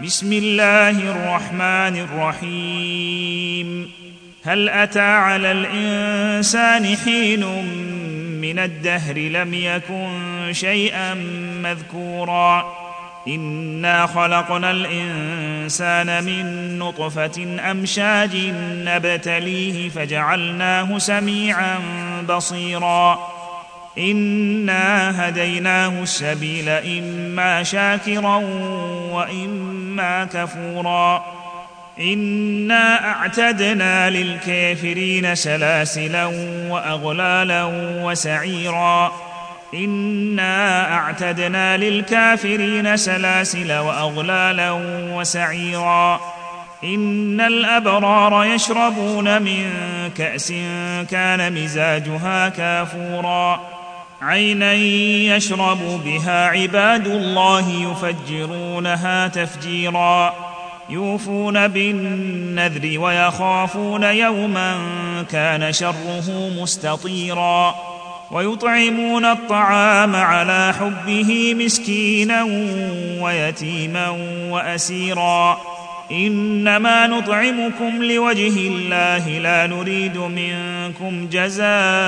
بسم الله الرحمن الرحيم. هل أتى على الإنسان حين من الدهر لم يكن شيئا مذكورا إنا خلقنا الإنسان من نطفة أمشاج نبتليه فجعلناه سميعا بصيرا إنا هديناه السبيل إما شاكرا وإما كفورا إنا أعتدنا للكافرين سلاسلا وأغلالا وسعيرا إنا أعتدنا للكافرين سلاسل وأغلالا وسعيرا إن الأبرار يشربون من كأس كان مزاجها كافورا عينا يشرب بها عباد الله يفجرونها تفجيرا يوفون بالنذر ويخافون يوما كان شره مستطيرا ويطعمون الطعام على حبه مسكينا ويتيما وأسيرا إنما نطعمكم لوجه الله لا نريد منكم جزاء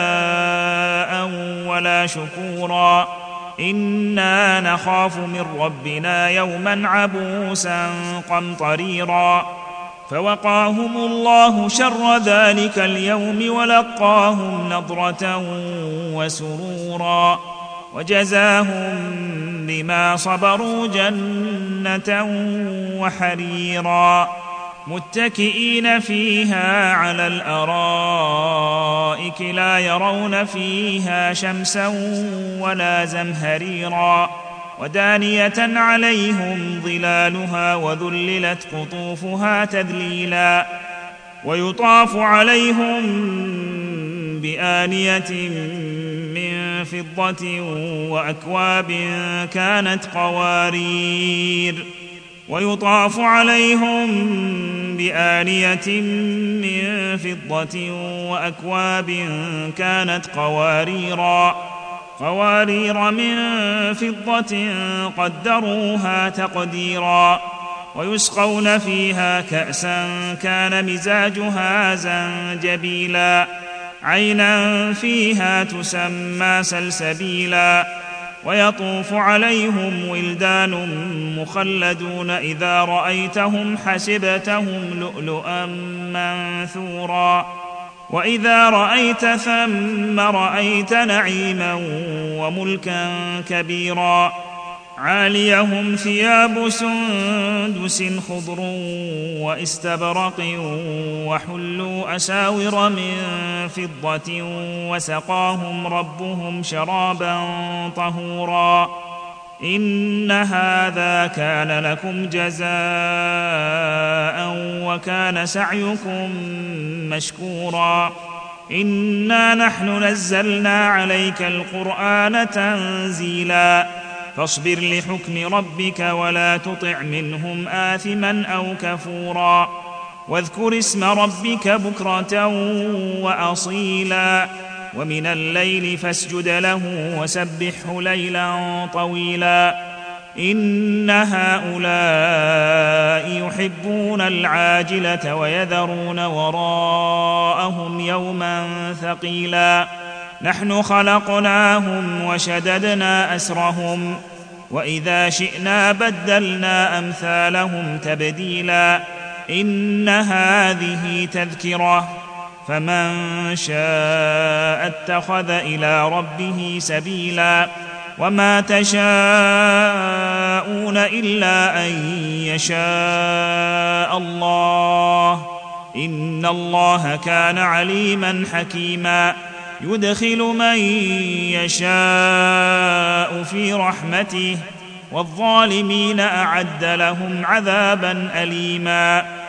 ولا شكورا إنا نخاف من ربنا يوما عبوسا قمطريرا فوقاهم الله شر ذلك اليوم ولقاهم نضرة وسرورا وجزاهم بما صبروا جنة وحريرا متكئين فيها على الأرائك لا يرون فيها شمسا ولا زمهريرا ودانية عليهم ظلالها وذللت قطوفها تذليلا ويطاف عليهم بآنية من فضة وأكواب كانت قوارير ويطاف عليهم بآنية من فضة وأكواب كانت قوارير من فضة قدروها تقديرا ويسقون فيها كأسا كان مزاجها زنجبيلا عينا فيها تسمى سلسبيلا ويطوف عليهم ولدان مخلدون إذا رأيتهم حسبتهم لؤلؤا منثورا وإذا رأيت ثم رأيت نعيما وملكا كبيرا عاليهم ثياب سندس خضر واستبرق وحلوا أساور من فضة وسقاهم ربهم شرابا طهورا إن هذا كان لكم جزاء وكان سعيكم مشكورا إنا نحن نزلنا عليك القرآن تنزيلا فاصبر لحكم ربك ولا تطع منهم آثما أو كفورا واذكر اسم ربك بكرة وأصيلا ومن الليل فاسجد له وسبحه ليلا طويلا إن هؤلاء يحبون العاجلة ويذرون وراءهم يوما ثقيلا نحن خلقناهم وشددنا أسرهم وإذا شئنا بدلنا أمثالهم تبديلا إن هذه تذكرة فمن شاء اتخذ إلى ربه سبيلا وما تشاءون إلا أن يشاء الله إن الله كان عليما حكيما يدخل من يشاء في رحمته والظالمين أعد لهم عذابا أليما